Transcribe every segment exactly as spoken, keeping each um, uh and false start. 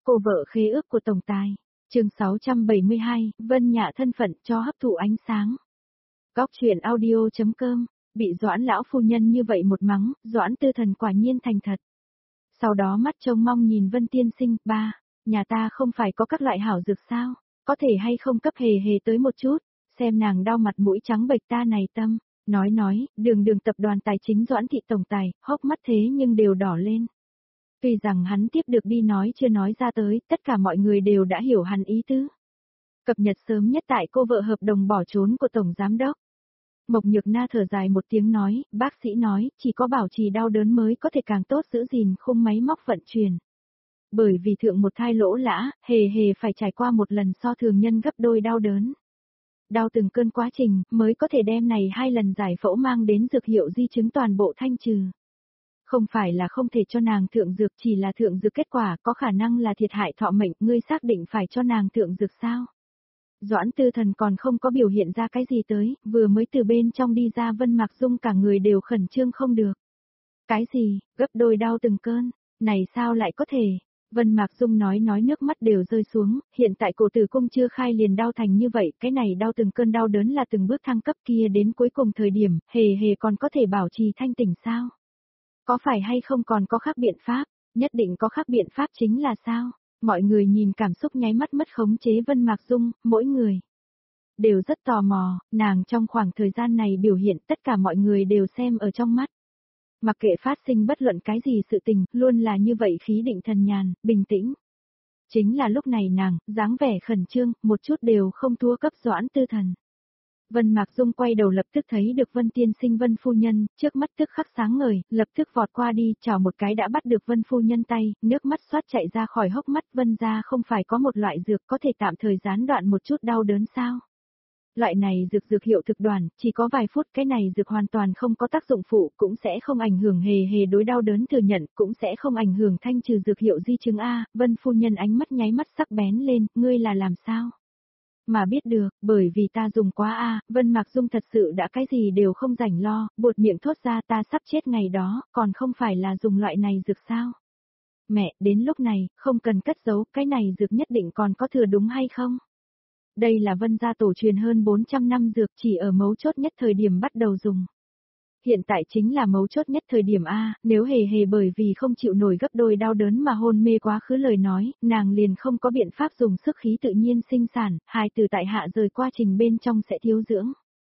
Cô vợ khế ước của tổng tài. Chương sáu trăm bảy mươi hai, Vân Nhạ thân phận cho hấp thụ ánh sáng. Góc truyện audio chấm com, bị Doãn lão phu nhân như vậy một mắng, Doãn Tư Thần quả nhiên thành thật. Sau đó mắt trông mong nhìn Vân tiên sinh, ba, nhà ta không phải có các loại hảo dược sao, có thể hay không cấp hề hề tới một chút, xem nàng đau mặt mũi trắng bệch ta này tâm. Nói nói, đường đường tập đoàn tài chính Doãn thị tổng tài, hốc mắt thế nhưng đều đỏ lên. Tuy rằng hắn tiếp được đi nói chưa nói ra tới, tất cả mọi người đều đã hiểu hắn ý tứ. Cập nhật sớm nhất tại cô vợ hợp đồng bỏ trốn của Tổng Giám Đốc. Mộc Nhược Na thở dài một tiếng nói, bác sĩ nói, chỉ có bảo trì đau đớn mới có thể càng tốt giữ gìn khung máy móc vận chuyển. Bởi vì thượng một thai lỗ lã, hề hề phải trải qua một lần so thường nhân gấp đôi đau đớn. Đau từng cơn quá trình, mới có thể đem này hai lần giải phẫu mang đến dược hiệu di chứng toàn bộ thanh trừ. Không phải là không thể cho nàng thượng dược, chỉ là thượng dược kết quả có khả năng là thiệt hại thọ mệnh, ngươi xác định phải cho nàng thượng dược sao? Doãn Tư Thần còn không có biểu hiện ra cái gì tới, vừa mới từ bên trong đi ra Vân Mạc Dung cả người đều khẩn trương không được. Cái gì, gấp đôi đau từng cơn, này sao lại có thể? Vân Mạc Dung nói nói nước mắt đều rơi xuống, hiện tại cổ tử cung chưa khai liền đau thành như vậy, cái này đau từng cơn đau đớn là từng bước thăng cấp kia đến cuối cùng thời điểm, hề hề còn có thể bảo trì thanh tỉnh sao? Có phải hay không còn có khác biện pháp, nhất định có khác biện pháp chính là sao? Mọi người nhìn cảm xúc nháy mắt mất khống chế Vân Mạc Dung, mỗi người đều rất tò mò, nàng trong khoảng thời gian này biểu hiện tất cả mọi người đều xem ở trong mắt. Mặc kệ phát sinh bất luận cái gì sự tình, luôn là như vậy khí định thần nhàn, bình tĩnh. Chính là lúc này nàng, dáng vẻ khẩn trương, một chút đều không thua cấp Doãn Tư Thần. Vân Mạc Dung quay đầu lập tức thấy được Vân tiên sinh Vân phu nhân, trước mắt tức khắc sáng ngời, lập tức vọt qua đi, chào một cái đã bắt được Vân phu nhân tay, nước mắt xoát chạy ra khỏi hốc mắt. Vân gia không phải có một loại dược có thể tạm thời gián đoạn một chút đau đớn sao? Loại này dược dược hiệu thực đoàn, chỉ có vài phút, cái này dược hoàn toàn không có tác dụng phụ, cũng sẽ không ảnh hưởng hề hề đối đau đớn thừa nhận, cũng sẽ không ảnh hưởng thanh trừ dược hiệu di chứng A. Vân phu nhân ánh mắt nháy mắt sắc bén lên, ngươi là làm sao? Mà biết được, bởi vì ta dùng quá A, Vân Mạc Dung thật sự đã cái gì đều không rảnh lo, buột miệng thốt ra ta sắp chết ngày đó, còn không phải là dùng loại này dược sao? Mẹ, đến lúc này, không cần cất giấu, cái này dược nhất định còn có thừa đúng hay không? Đây là Vân gia tổ truyền hơn bốn trăm năm dược, chỉ ở mấu chốt nhất thời điểm bắt đầu dùng. Hiện tại chính là mấu chốt nhất thời điểm A, nếu hề hề bởi vì không chịu nổi gấp đôi đau đớn mà hôn mê quá khứ lời nói, nàng liền không có biện pháp dùng sức khí tự nhiên sinh sản, hài từ tại hạ rời quá trình bên trong sẽ thiếu dưỡng.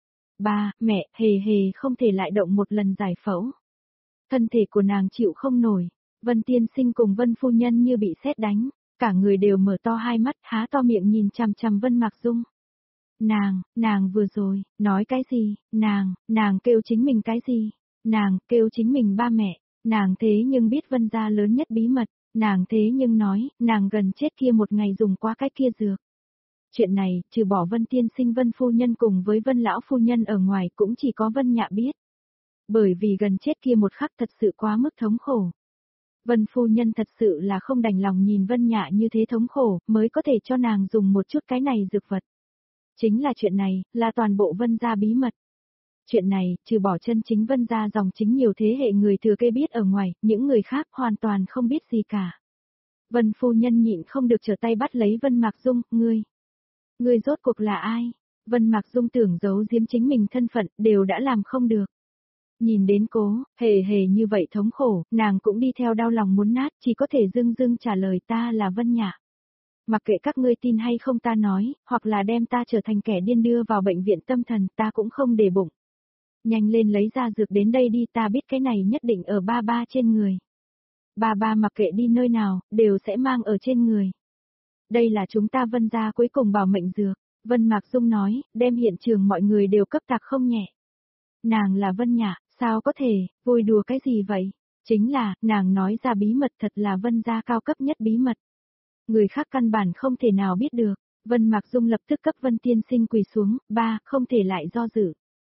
Ba, mẹ, hề hề không thể lại động một lần giải phẫu. Thân thể của nàng chịu không nổi, Vân tiên sinh cùng Vân phu nhân như bị sét đánh, cả người đều mở to hai mắt, há to miệng nhìn chằm chằm Vân Mạc Dung. Nàng, nàng vừa rồi, nói cái gì, nàng, nàng kêu chính mình cái gì, nàng kêu chính mình ba mẹ, nàng thế nhưng biết Vân gia lớn nhất bí mật, nàng thế nhưng nói, nàng gần chết kia một ngày dùng qua cái kia dược. Chuyện này, trừ bỏ Vân tiên sinh Vân phu nhân cùng với Vân lão phu nhân ở ngoài cũng chỉ có Vân Nhạ biết. Bởi vì gần chết kia một khắc thật sự quá mức thống khổ. Vân phu nhân thật sự là không đành lòng nhìn Vân Nhạ như thế thống khổ, mới có thể cho nàng dùng một chút cái này dược vật. Chính là chuyện này, là toàn bộ Vân gia bí mật. Chuyện này, trừ bỏ chân chính Vân gia dòng chính nhiều thế hệ người thừa kế biết ở ngoài, những người khác hoàn toàn không biết gì cả. Vân phu nhân nhịn không được trở tay bắt lấy Vân Mạc Dung, ngươi. Ngươi rốt cuộc là ai? Vân Mạc Dung tưởng giấu giếm chính mình thân phận, đều đã làm không được. Nhìn đến cố, hề hề như vậy thống khổ, nàng cũng đi theo đau lòng muốn nát, chỉ có thể dưng dưng trả lời ta là Vân Nhạ. Mặc kệ các ngươi tin hay không ta nói, hoặc là đem ta trở thành kẻ điên đưa vào bệnh viện tâm thần, ta cũng không để bụng. Nhanh lên lấy ra dược đến đây đi, ta biết cái này nhất định ở ba ba trên người. Ba ba mặc kệ đi nơi nào, đều sẽ mang ở trên người. Đây là chúng ta Vân gia cuối cùng bảo mệnh dược, Vân Mạc Dung nói, đem hiện trường mọi người đều cấp tạc không nhẹ. Nàng là Vân Nhạ, sao có thể, vui đùa cái gì vậy? Chính là, nàng nói ra bí mật thật là Vân gia cao cấp nhất bí mật. Người khác căn bản không thể nào biết được, Vân Mạc Dung lập tức cấp Vân tiên sinh quỳ xuống, ba, không thể lại do dự.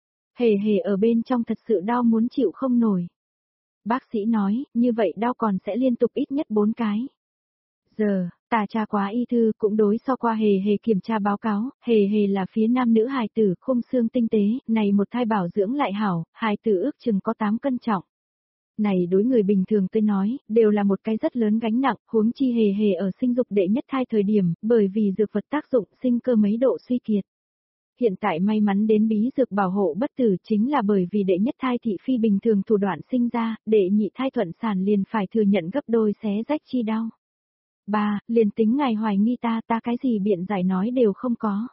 Hề hề ở bên trong thật sự đau muốn chịu không nổi. Bác sĩ nói, như vậy đau còn sẽ liên tục ít nhất bốn cái. Giờ, tà tra quá y thư cũng đối so qua hề hề kiểm tra báo cáo, hề hề là phía nam nữ hài tử khung xương tinh tế, này một thai bảo dưỡng lại hảo, hài tử ước chừng có tám cân trọng. Này đối người bình thường tôi nói, đều là một cái rất lớn gánh nặng, huống chi hề hề ở sinh dục đệ nhất thai thời điểm, bởi vì dược vật tác dụng sinh cơ mấy độ suy kiệt. Hiện tại may mắn đến bí dược bảo hộ bất tử chính là bởi vì đệ nhất thai thị phi bình thường thủ đoạn sinh ra, đệ nhị thai thuận sản liền phải thừa nhận gấp đôi xé rách chi đau. Ba, liền tính ngài hoài nghi ta, ta cái gì biện giải nói đều không có.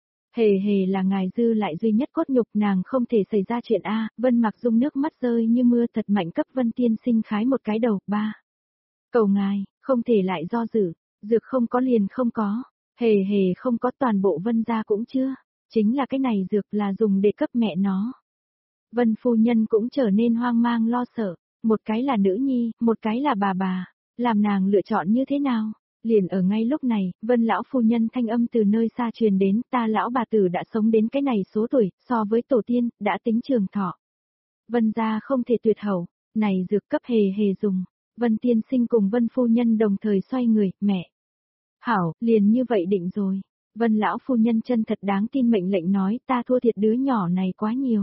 Hề hề là ngài dư lại duy nhất cốt nhục, nàng không thể xảy ra chuyện A, Vân Mặc Dung nước mắt rơi như mưa thật mạnh cấp Vân Tiên Sinh khái một cái đầu. Ba, cầu ngài, không thể lại do dự, dược không có liền không có, hề hề không có, toàn bộ Vân gia cũng chưa, chính là cái này dược là dùng để cấp mẹ nó. Vân phu nhân cũng trở nên hoang mang lo sợ, một cái là nữ nhi, một cái là bà bà, làm nàng lựa chọn như thế nào? Liền ở ngay lúc này, Vân lão phu nhân thanh âm từ nơi xa truyền đến, ta lão bà tử đã sống đến cái này số tuổi, so với tổ tiên, đã tính trường thọ. Vân gia không thể tuyệt hậu, này dược cấp hề hề dùng. Vân tiên sinh cùng Vân phu nhân đồng thời xoay người, mẹ. Hảo, liền như vậy định rồi. Vân lão phu nhân chân thật đáng tin mệnh lệnh nói, ta thua thiệt đứa nhỏ này quá nhiều.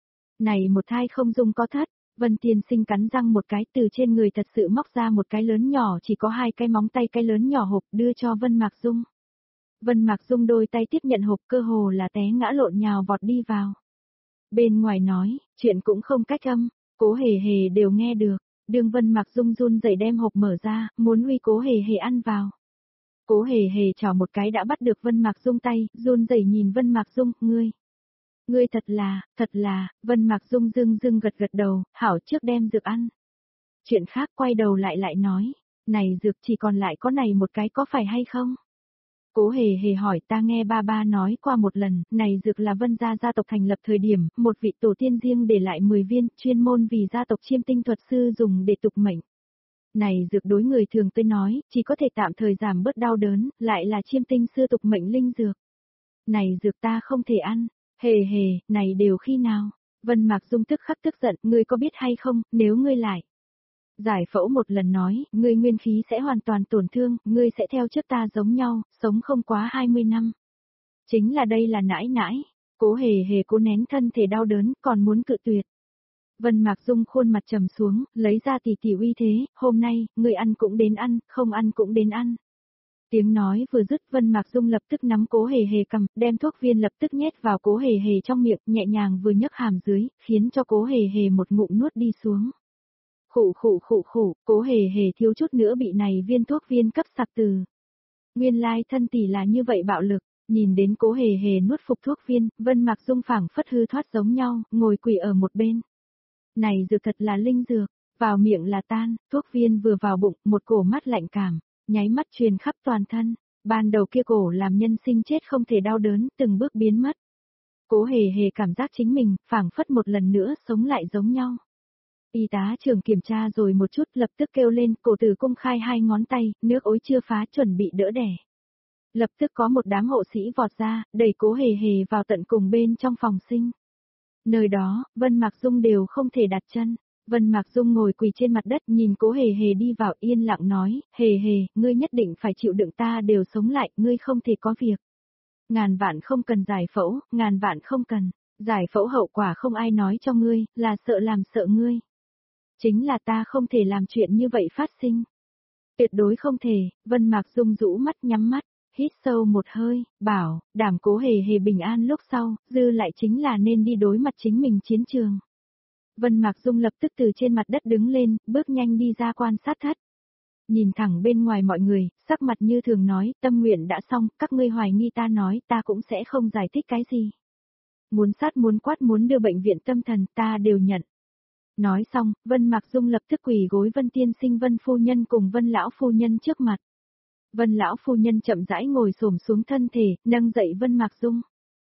Này một thai không dung có thất. Vân tiên sinh cắn răng một cái, từ trên người thật sự móc ra một cái lớn nhỏ chỉ có hai cái móng tay cái lớn nhỏ hộp đưa cho Vân Mạc Dung. Vân Mạc Dung đôi tay tiếp nhận hộp, cơ hồ là té ngã lộn nhào vọt đi vào. Bên ngoài nói, chuyện cũng không cách âm, Cố Hề Hề đều nghe được, đường Vân Mạc Dung run rẩy đem hộp mở ra, muốn uy Cố Hề Hề ăn vào. Cố Hề Hề chảo một cái đã bắt được Vân Mạc Dung tay, run rẩy nhìn Vân Mạc Dung, ngươi. Ngươi thật là, thật là, Vân Mạc Dung dưng dưng gật gật đầu, hảo trước đem dược ăn. Chuyện khác quay đầu lại lại nói, này dược chỉ còn lại có này một cái có phải hay không? Cố Hề Hề hỏi, ta nghe ba ba nói qua một lần, này dược là Vân gia gia tộc thành lập thời điểm, một vị tổ tiên riêng để lại mười viên, chuyên môn vì gia tộc chiêm tinh thuật sư dùng để tục mệnh. Này dược đối người thường tôi nói, chỉ có thể tạm thời giảm bớt đau đớn, lại là chiêm tinh sư tục mệnh linh dược. Này dược ta không thể ăn. Hề hề, này đều khi nào? Vân Mạc Dung tức khắc tức giận, ngươi có biết hay không, nếu ngươi lại giải phẫu một lần nói, ngươi nguyên khí sẽ hoàn toàn tổn thương, ngươi sẽ theo trước ta giống nhau, sống không quá hai mươi năm. Chính là đây là nãi nãi, Cố Hề Hề cố nén thân thể đau đớn, còn muốn cự tuyệt. Vân Mạc Dung khuôn mặt trầm xuống, lấy ra tỷ tỷ uy thế, hôm nay, ngươi ăn cũng đến ăn, không ăn cũng đến ăn. Tiếng nói vừa dứt, Vân Mạc Dung lập tức nắm Cố Hề Hề cầm, đem thuốc viên lập tức nhét vào Cố Hề Hề trong miệng, nhẹ nhàng vừa nhấc hàm dưới, khiến cho Cố Hề Hề một ngụm nuốt đi xuống. Khụ khụ khụ khụ, Cố Hề Hề thiếu chút nữa bị này viên thuốc viên cấp sặc từ. Nguyên lai thân tỷ là như vậy bạo lực, nhìn đến Cố Hề Hề nuốt phục thuốc viên, Vân Mạc Dung phảng phất hư thoát giống nhau, ngồi quỳ ở một bên. Này dược thật là linh dược, vào miệng là tan, thuốc viên vừa vào bụng, một cổ mát lạnh cảm. Nháy mắt truyền khắp toàn thân, ban đầu kia cổ làm nhân sinh chết không thể đau đớn, từng bước biến mất. Cố Hề Hề cảm giác chính mình, phảng phất một lần nữa sống lại giống nhau. Y tá trưởng kiểm tra rồi một chút, lập tức kêu lên, cổ tử cung khai hai ngón tay, nước ối chưa phá chuẩn bị đỡ đẻ. Lập tức có một đám hộ sĩ vọt ra, đẩy Cố Hề Hề vào tận cùng bên trong phòng sinh. Nơi đó, Vân Mạc Dung đều không thể đặt chân. Vân Mạc Dung ngồi quỳ trên mặt đất nhìn Cố Hề Hề đi vào, yên lặng nói, Hề Hề, ngươi nhất định phải chịu đựng, ta đều sống lại, ngươi không thể có việc. Ngàn vạn không cần giải phẫu, ngàn vạn không cần, giải phẫu hậu quả không ai nói cho ngươi, là sợ làm sợ ngươi. Chính là ta không thể làm chuyện như vậy phát sinh. Tuyệt đối không thể, Vân Mạc Dung rũ mắt nhắm mắt, hít sâu một hơi, bảo, đảm Cố Hề Hề bình an lúc sau, dư lại chính là nên đi đối mặt chính mình chiến trường. Vân Mạc Dung lập tức từ trên mặt đất đứng lên, bước nhanh đi ra quan sát thất. Nhìn thẳng bên ngoài mọi người, sắc mặt như thường nói, tâm nguyện đã xong, các ngươi hoài nghi ta nói, ta cũng sẽ không giải thích cái gì. Muốn sát muốn quát muốn đưa bệnh viện tâm thần, ta đều nhận. Nói xong, Vân Mạc Dung lập tức quỳ gối Vân tiên sinh Vân phu nhân cùng Vân lão phu nhân trước mặt. Vân lão phu nhân chậm rãi ngồi xổm xuống thân thể, nâng dậy Vân Mạc Dung.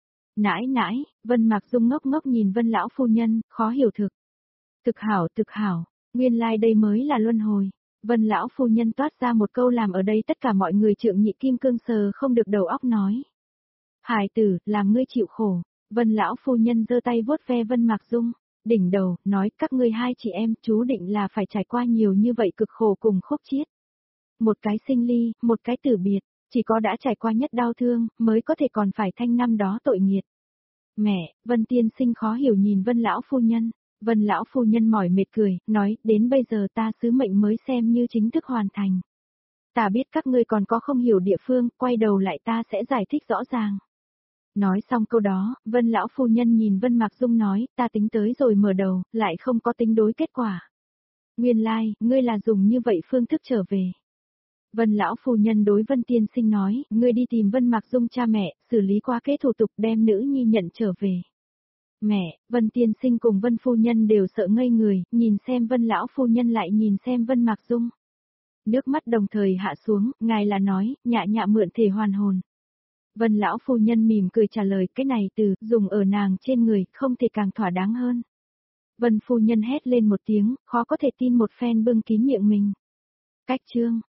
Nãi nãi, Vân Mạc Dung ngốc ngốc nhìn Vân lão phu nhân, khó hiểu thực. Thực hảo, thực hảo, nguyên lai like đây mới là luân hồi. Vân lão phu nhân toát ra một câu làm ở đây tất cả mọi người trượng nhị kim cương sờ không được đầu óc nói. Hài tử, làm ngươi chịu khổ. Vân lão phu nhân giơ tay vuốt ve Vân Mạc Dung, đỉnh đầu, nói các ngươi hai chị em chú định là phải trải qua nhiều như vậy cực khổ cùng khúc chiết. Một cái sinh ly, một cái tử biệt, chỉ có đã trải qua nhất đau thương, mới có thể còn phải thanh năm đó tội nghiệt. Mẹ, Vân tiên sinh khó hiểu nhìn Vân lão phu nhân. Vân lão phu nhân mỏi mệt cười, nói, đến bây giờ ta sứ mệnh mới xem như chính thức hoàn thành. Ta biết các ngươi còn có không hiểu địa phương, quay đầu lại ta sẽ giải thích rõ ràng. Nói xong câu đó, Vân lão phu nhân nhìn Vân Mạc Dung nói, ta tính tới rồi mở đầu, lại không có tính đối kết quả. Nguyên lai, like, ngươi là dùng như vậy phương thức trở về. Vân lão phu nhân đối Vân tiên sinh nói, ngươi đi tìm Vân Mạc Dung cha mẹ, xử lý qua kế thủ tục đem nữ nhi nhận trở về. Mẹ, Vân tiên sinh cùng Vân phu nhân đều sợ ngây người, nhìn xem Vân lão phu nhân lại nhìn xem Vân Mạc Dung. Nước mắt đồng thời hạ xuống, ngài là nói, nhạ nhạ mượn thể hoàn hồn. Vân lão phu nhân mỉm cười trả lời, cái này từ, dùng ở nàng trên người, không thể càng thỏa đáng hơn. Vân phu nhân hét lên một tiếng, khó có thể tin một phen bưng kín miệng mình. Cách chương.